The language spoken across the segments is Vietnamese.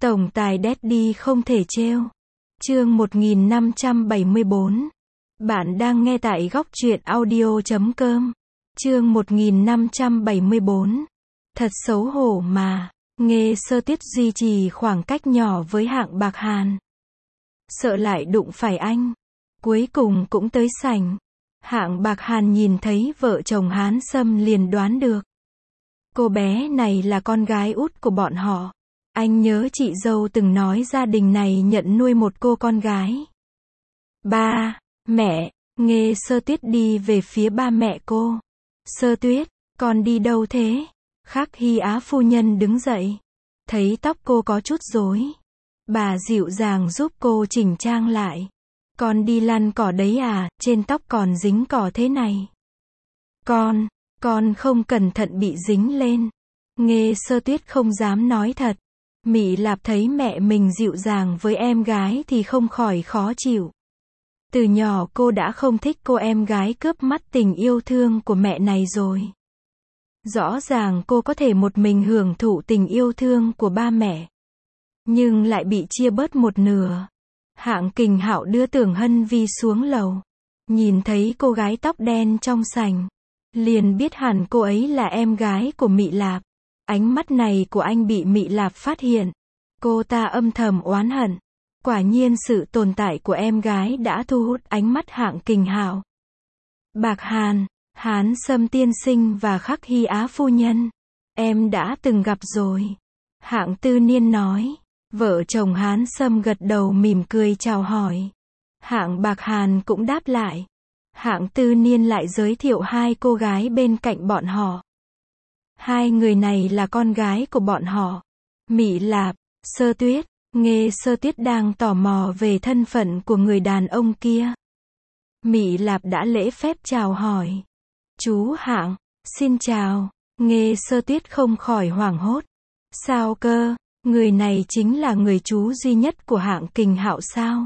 Tổng tài Daddy không thể trêu. Chương 1574. Bạn đang nghe tại góc truyện audio.com. Chương 1574. Thật xấu hổ mà. Nghe Sơ Tuyết duy trì khoảng cách nhỏ với Hạng Bạc Hàn. Sợ lại đụng phải anh. Cuối cùng cũng tới sảnh. Hạng Bạc Hàn nhìn thấy vợ chồng Hán Sâm liền đoán được. Cô bé này là con gái út của bọn họ. Anh nhớ chị dâu từng nói gia đình này nhận nuôi một cô con gái. Ba, mẹ, Nghe Sơ Tuyết đi về phía ba mẹ cô. Sơ Tuyết, con đi đâu thế? Khắc Hy Á phu nhân đứng dậy. Thấy tóc cô có chút rối. Bà dịu dàng giúp cô chỉnh trang lại. Con đi lăn cỏ đấy à, trên tóc còn dính cỏ thế này. Con không cẩn thận bị dính lên. Nghe Sơ Tuyết không dám nói thật. Mị Lạp thấy mẹ mình dịu dàng với em gái thì không khỏi khó chịu. Từ nhỏ cô đã không thích cô em gái cướp mất tình yêu thương của mẹ này rồi. Rõ ràng cô có thể một mình hưởng thụ tình yêu thương của ba mẹ. Nhưng lại bị chia bớt một nửa. Hạng Kình Hạo đưa Tưởng Hân Vi xuống lầu. Nhìn thấy cô gái tóc đen trong sảnh. Liền biết hẳn cô ấy là em gái của Mị Lạp. Ánh mắt này của anh bị Mị Lạp phát hiện. Cô ta âm thầm oán hận. Quả nhiên sự tồn tại của em gái đã thu hút ánh mắt Hạng Kình Hạo. Bạc Hàn, Hán Sâm tiên sinh và Khắc Hy Á phu nhân. Em đã từng gặp rồi. Hạng Tư Niên nói. Vợ chồng Hán Sâm gật đầu mỉm cười chào hỏi. Hạng Bạc Hàn cũng đáp lại. Hạng Tư Niên lại giới thiệu hai cô gái bên cạnh bọn họ. Hai người này là con gái của bọn họ. Mị Lạp, Sơ Tuyết. Nghe Sơ Tuyết đang tò mò về thân phận của người đàn ông kia. Mị Lạp đã lễ phép chào hỏi. Chú Hạng, xin chào. Nghe Sơ Tuyết không khỏi hoảng hốt. Sao cơ, người này chính là người chú duy nhất của Hạng Kình Hạo sao?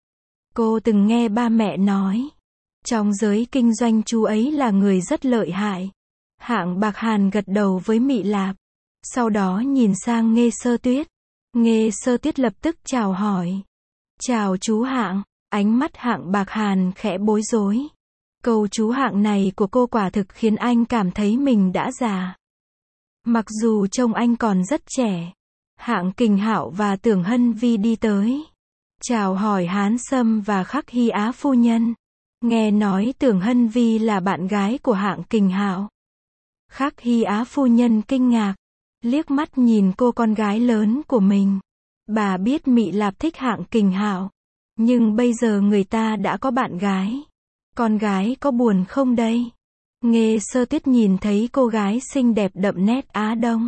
Cô từng nghe ba mẹ nói. Trong giới kinh doanh chú ấy là người rất lợi hại. Hạng Bạc Hàn gật đầu với Mị Lạp. Sau đó nhìn sang Nghe Sơ Tuyết. Nghe Sơ Tuyết lập tức chào hỏi. Chào chú Hạng. Ánh mắt Hạng Bạc Hàn khẽ bối rối. Câu chú Hạng này của cô quả thực khiến anh cảm thấy mình đã già. Mặc dù trông anh còn rất trẻ. Hạng Kình Hạo và Tưởng Hân Vi đi tới. Chào hỏi Hán Sâm và Khắc Hy Á phu nhân. Nghe nói Tưởng Hân Vi là bạn gái của Hạng Kình Hạo. Khắc Hy Á phu nhân kinh ngạc. Liếc mắt nhìn cô con gái lớn của mình. Bà biết Mị Lạp thích Hạng Kình Hạo. Nhưng bây giờ người ta đã có bạn gái. Con gái có buồn không đây? Nghe Sơ Tuyết nhìn thấy cô gái xinh đẹp đậm nét Á Đông.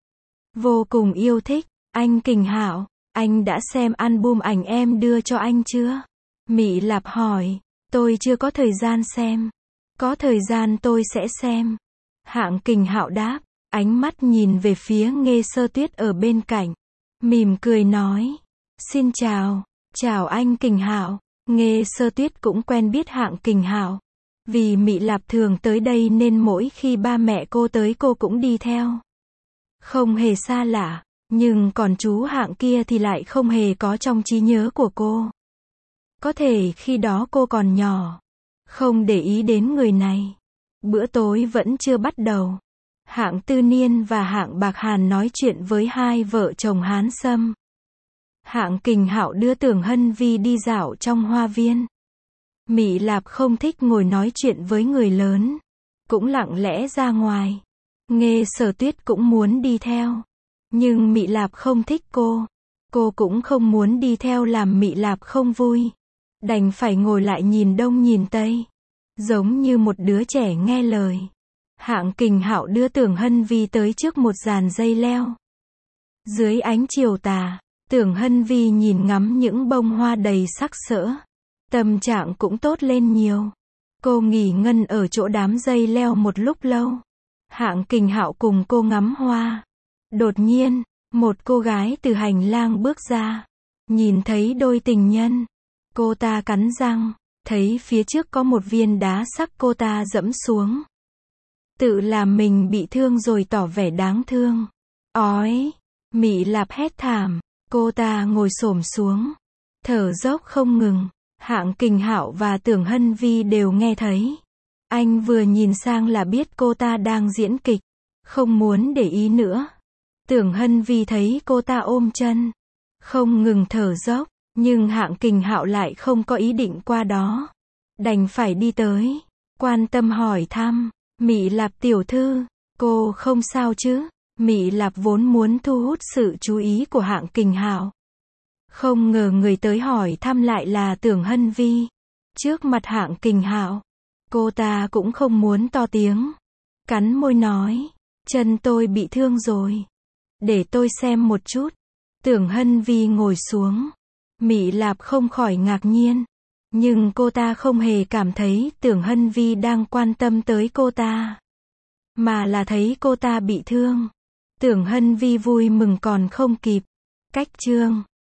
Vô cùng yêu thích. Anh Kình Hạo, anh đã xem album ảnh em đưa cho anh chưa? Mị Lạp hỏi. Tôi chưa có thời gian xem. Có thời gian tôi sẽ xem. Hạng Kình Hạo đáp. Ánh mắt nhìn về phía Nghe Sơ Tuyết ở bên cạnh. Mỉm cười nói. Xin chào. Chào anh Kình Hạo. Nghe Sơ Tuyết cũng quen biết Hạng Kình Hạo. Vì Mị Lạp thường tới đây nên mỗi khi ba mẹ cô tới cô cũng đi theo. Không hề xa lạ. Nhưng còn chú Hạng kia thì lại không hề có trong trí nhớ của cô. Có thể khi đó cô còn nhỏ. Không để ý đến người này. Bữa tối vẫn chưa bắt đầu. Hạng Tư Niên và Hạng Bạc Hàn nói chuyện với hai vợ chồng Hán Sâm. Hạng Kình Hạo đưa Tưởng Hân Vi đi dạo trong hoa viên. Mị Lạp không thích ngồi nói chuyện với người lớn. Cũng lặng lẽ ra ngoài. Nghe Sở Tuyết cũng muốn đi theo. Nhưng Mị Lạp không thích cô. Cô cũng không muốn đi theo làm Mị Lạp không vui. Đành phải ngồi lại nhìn đông nhìn tây. Giống như một đứa trẻ nghe lời. Hạng Kình Hạo đưa Tưởng Hân Vi tới trước một dàn dây leo. Dưới ánh chiều tà, Tưởng Hân Vi nhìn ngắm những bông hoa đầy sắc sỡ. Tâm trạng cũng tốt lên nhiều. Cô nghỉ ngơi ở chỗ đám dây leo một lúc lâu. Hạng Kình Hạo cùng cô ngắm hoa. Đột nhiên, một cô gái từ hành lang bước ra. Nhìn thấy đôi tình nhân. Cô ta cắn răng. Thấy phía trước có một viên đá sắc cô ta dẫm xuống. Tự làm mình bị thương rồi tỏ vẻ đáng thương. Ói! Mị Lạp hét thảm. Cô ta ngồi xổm xuống, thở dốc không ngừng. Hạng Kình Hạo và Tưởng Hân Vi đều nghe thấy. Anh vừa nhìn sang là biết cô ta đang diễn kịch, không muốn để ý nữa. Tưởng Hân Vi thấy cô ta ôm chân, không ngừng thở dốc, nhưng Hạng Kình Hạo lại không có ý định qua đó. Đành phải đi tới, quan tâm hỏi thăm, Mị Lạp tiểu thư, cô không sao chứ? Mị Lạp vốn muốn thu hút sự chú ý của Hạng Kình Hạo. Không ngờ người tới hỏi thăm lại là Tưởng Hân Vi. Trước mặt Hạng Kình Hạo, cô ta cũng không muốn to tiếng. Cắn môi nói, chân tôi bị thương rồi. Để tôi xem một chút. Tưởng Hân Vi ngồi xuống. Mị Lạp không khỏi ngạc nhiên. Nhưng cô ta không hề cảm thấy Tưởng Hân Vi đang quan tâm tới cô ta, mà là thấy cô ta bị thương. Tưởng Hân Vi vui mừng còn không kịp. Cách chương